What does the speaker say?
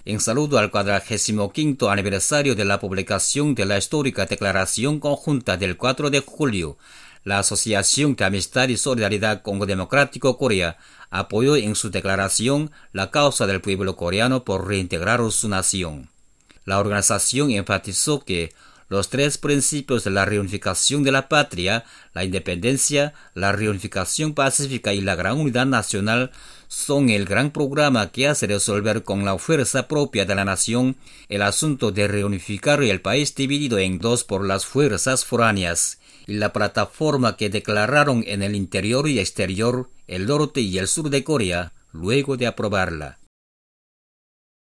En saludo al 45º aniversario de la publicación de la histórica Declaración Conjunta del 4 de julio, la Asociación de Amistad y Solidaridad Congo Democrático Corea apoyó en su declaración la causa del pueblo coreano por reintegrar su nación. La organización enfatizó que los tres principios de la reunificación de la patria, la independencia, la reunificación pacífica y la gran unidad nacional, son el gran programa que hace resolver con la fuerza propia de la nación el asunto de reunificar el país dividido en dos por las fuerzas foráneas, y la plataforma que declararon en el interior y exterior, el norte y el sur de Corea, luego de aprobarla.